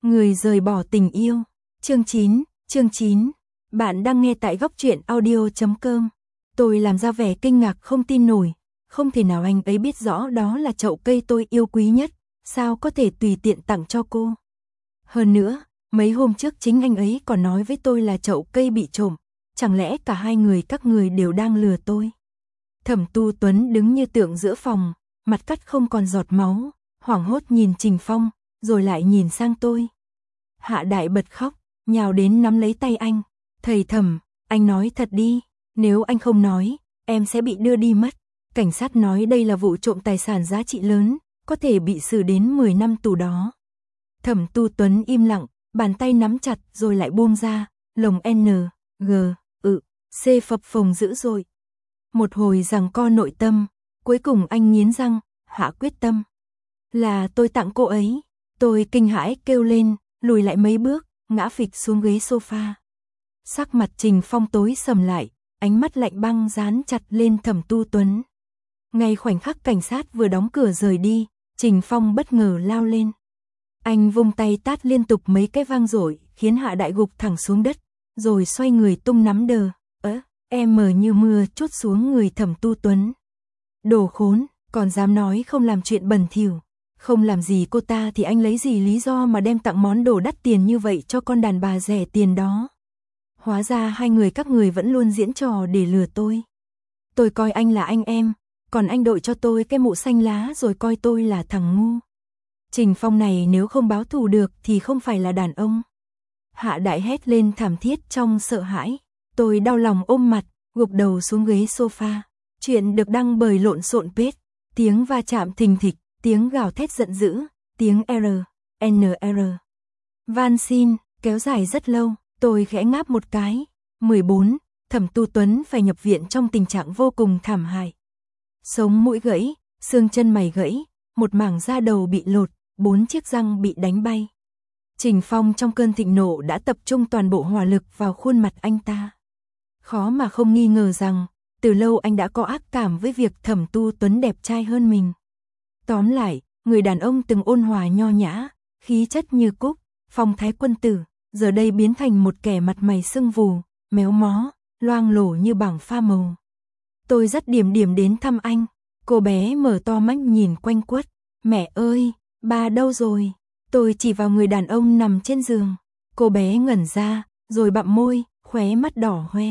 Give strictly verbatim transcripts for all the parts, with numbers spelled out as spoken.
Người rời bỏ tình yêu. Chương chín, chương chín. Bạn đang nghe tại góc truyện audio chấm com. Tôi làm ra vẻ kinh ngạc không tin nổi. Không thể nào anh ấy biết rõ đó là chậu cây tôi yêu quý nhất. Sao có thể tùy tiện tặng cho cô? Hơn nữa, mấy hôm trước chính anh ấy còn nói với tôi là chậu cây bị trộm. Chẳng lẽ cả hai người các người đều đang lừa tôi? Thẩm Tu Tuấn đứng như tượng giữa phòng, mặt cắt không còn giọt máu, hoảng hốt nhìn Trình Phong, rồi lại nhìn sang tôi. Hạ Đại bật khóc, nhào đến nắm lấy tay anh. Thầy Thẩm, anh nói thật đi, nếu anh không nói, em sẽ bị đưa đi mất. Cảnh sát nói đây là vụ trộm tài sản giá trị lớn, có thể bị xử đến mười năm tù đó. Thẩm Tu Tuấn im lặng, bàn tay nắm chặt rồi lại buông ra, lồng N, G, ự, C phập phồng dữ dội. Một hồi giằng co nội tâm, cuối cùng anh nghiến răng, hạ quyết tâm. Là tôi tặng cô ấy. Tôi kinh hãi kêu lên, lùi lại mấy bước, ngã phịch xuống ghế sofa. Sắc mặt Trình Phong tối sầm lại, ánh mắt lạnh băng dán chặt lên Thẩm Tu Tuấn. Ngay khoảnh khắc cảnh sát vừa đóng cửa rời đi, Trình Phong bất ngờ lao lên. Anh vung tay tát liên tục mấy cái vang dội, khiến Hạ Đại gục thẳng xuống đất, rồi xoay người tung nắm đờ, ớ, em mờ như mưa trút xuống người Thẩm Tu Tuấn. Đồ khốn, còn dám nói không làm chuyện bẩn thỉu. Không làm gì cô ta thì anh lấy gì lý do mà đem tặng món đồ đắt tiền như vậy cho con đàn bà rẻ tiền đó. Hóa ra hai người các người vẫn luôn diễn trò để lừa tôi. Tôi coi anh là anh em, còn anh đội cho tôi cái mũ xanh lá rồi coi tôi là thằng ngu. Trình Phong này nếu không báo thù được thì không phải là đàn ông. Hạ Đại hét lên thảm thiết trong sợ hãi. Tôi đau lòng ôm mặt, gục đầu xuống ghế sofa. Chuyện được đăng bởi Lộn Xộn Page. Tiếng va chạm thình thịch, tiếng gào thét giận dữ, tiếng R, N R. Van xin, kéo dài rất lâu, tôi khẽ ngáp một cái. mười bốn, Thẩm Tu Tuấn phải nhập viện trong tình trạng vô cùng thảm hại. Sống mũi gãy, xương chân mày gãy, một mảng da đầu bị lột, bốn chiếc răng bị đánh bay. Trình Phong trong cơn thịnh nộ đã tập trung toàn bộ hỏa lực vào khuôn mặt anh ta. Khó mà không nghi ngờ rằng, từ lâu anh đã có ác cảm với việc Thẩm Tu Tuấn đẹp trai hơn mình. Tóm lại, người đàn ông từng ôn hòa nho nhã, khí chất như cúc, phong thái quân tử, giờ đây biến thành một kẻ mặt mày sưng vù, méo mó, loang lổ như bảng pha màu. Tôi dắt Điểm Điểm đến thăm anh, cô bé mở to mắt nhìn quanh quất. Mẹ ơi, ba đâu rồi? Tôi chỉ vào người đàn ông nằm trên giường. Cô bé ngẩn ra, rồi bặm môi, khóe mắt đỏ hoe.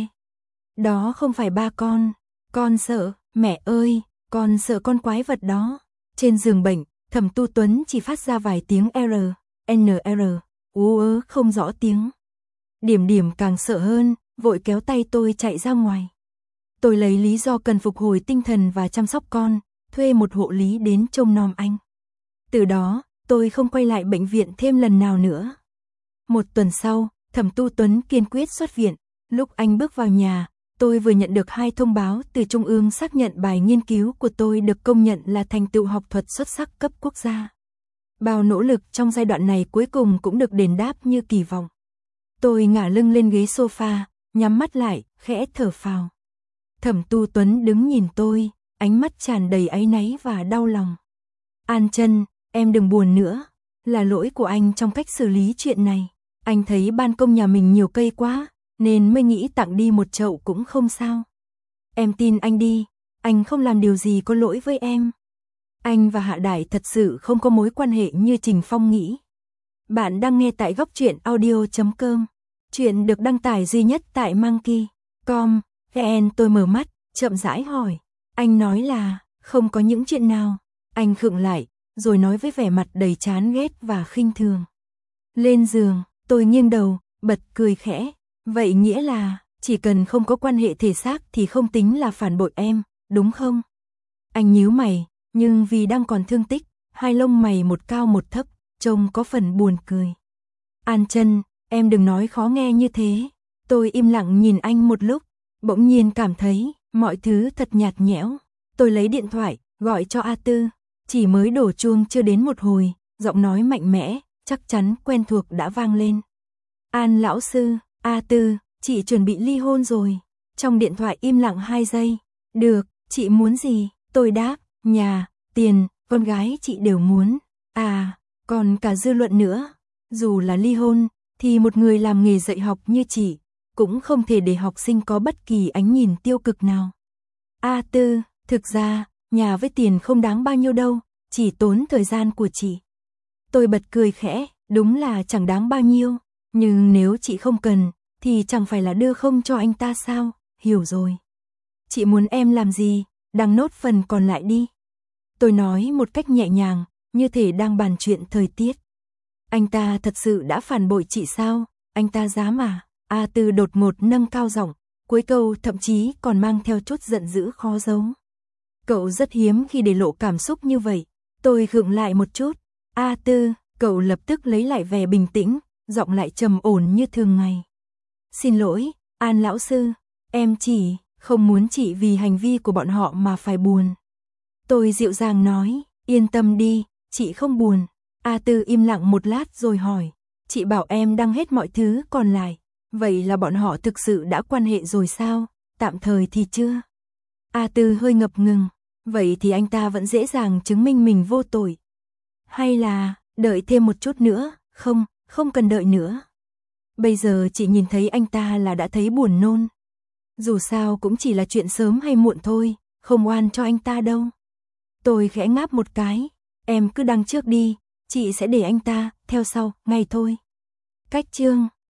Đó không phải ba con, con sợ, mẹ ơi, con sợ con quái vật đó. Trên giường bệnh, Thẩm Tu Tuấn chỉ phát ra vài tiếng R, N R, ú ớ không rõ tiếng. Điểm Điểm càng sợ hơn, vội kéo tay tôi chạy ra ngoài. Tôi lấy lý do cần phục hồi tinh thần và chăm sóc con, thuê một hộ lý đến trông nom anh. Từ đó, tôi không quay lại bệnh viện thêm lần nào nữa. Một tuần sau, Thẩm Tu Tuấn kiên quyết xuất viện. Lúc anh bước vào nhà, tôi vừa nhận được hai thông báo từ Trung ương xác nhận bài nghiên cứu của tôi được công nhận là thành tựu học thuật xuất sắc cấp quốc gia. Bao nỗ lực trong giai đoạn này cuối cùng cũng được đền đáp như kỳ vọng. Tôi ngả lưng lên ghế sofa, nhắm mắt lại, khẽ thở phào. Thẩm Tu Tuấn đứng nhìn tôi, ánh mắt tràn đầy áy náy và đau lòng. An Chân, em đừng buồn nữa, là lỗi của anh trong cách xử lý chuyện này. Anh thấy ban công nhà mình nhiều cây quá, nên mới nghĩ tặng đi một chậu cũng không sao. Em tin anh đi, anh không làm điều gì có lỗi với em. Anh và Hạ Đại thật sự không có mối quan hệ như Trình Phong nghĩ. Bạn đang nghe tại góc truyện audio chấm com. Chuyện được đăng tải duy nhất tại Monkey chấm com. En tôi mở mắt, chậm rãi hỏi. Anh nói là, không có những chuyện nào. Anh khựng lại, rồi nói với vẻ mặt đầy chán ghét và khinh thường. Lên giường, tôi nghiêng đầu, bật cười khẽ. Vậy nghĩa là, chỉ cần không có quan hệ thể xác thì không tính là phản bội em, đúng không? Anh nhíu mày, nhưng vì đang còn thương tích, hai lông mày một cao một thấp, trông có phần buồn cười. An Chân, em đừng nói khó nghe như thế. Tôi im lặng nhìn anh một lúc, bỗng nhiên cảm thấy mọi thứ thật nhạt nhẽo. Tôi lấy điện thoại, gọi cho A Tư. Chỉ mới đổ chuông chưa đến một hồi, giọng nói mạnh mẽ, chắc chắn quen thuộc đã vang lên. An lão sư, A Tư, chị chuẩn bị ly hôn rồi. Trong điện thoại im lặng hai giây. Được, chị muốn gì? Tôi đáp, nhà, tiền, con gái chị đều muốn. À, còn cả dư luận nữa. Dù là ly hôn, thì một người làm nghề dạy học như chị, cũng không thể để học sinh có bất kỳ ánh nhìn tiêu cực nào. A Tư, thực ra, nhà với tiền không đáng bao nhiêu đâu, chỉ tốn thời gian của chị. Tôi bật cười khẽ, đúng là chẳng đáng bao nhiêu, nhưng nếu chị không cần, thì chẳng phải là đưa không cho anh ta sao, hiểu rồi. Chị muốn em làm gì, đăng nốt phần còn lại đi. Tôi nói một cách nhẹ nhàng, như thể đang bàn chuyện thời tiết. Anh ta thật sự đã phản bội chị sao, anh ta dám à? A Tư đột ngột nâng cao giọng, cuối câu thậm chí còn mang theo chút giận dữ khó giấu. Cậu rất hiếm khi để lộ cảm xúc như vậy. Tôi gượng lại một chút. A Tư, cậu lập tức lấy lại vẻ bình tĩnh, giọng lại trầm ổn như thường ngày. Xin lỗi, An lão sư, em chỉ không muốn chị vì hành vi của bọn họ mà phải buồn. Tôi dịu dàng nói, yên tâm đi, chị không buồn. A Tư im lặng một lát rồi hỏi, chị bảo em đăng hết mọi thứ còn lại, vậy là bọn họ thực sự đã quan hệ rồi sao? Tạm thời thì chưa. A Tư hơi ngập ngừng, vậy thì anh ta vẫn dễ dàng chứng minh mình vô tội. Hay là, đợi thêm một chút nữa, không, không cần đợi nữa. Bây giờ chị nhìn thấy anh ta là đã thấy buồn nôn. Dù sao cũng chỉ là chuyện sớm hay muộn thôi, không oan cho anh ta đâu. Tôi khẽ ngáp một cái, em cứ đăng trước đi, chị sẽ để anh ta theo sau, ngay thôi. Cách chương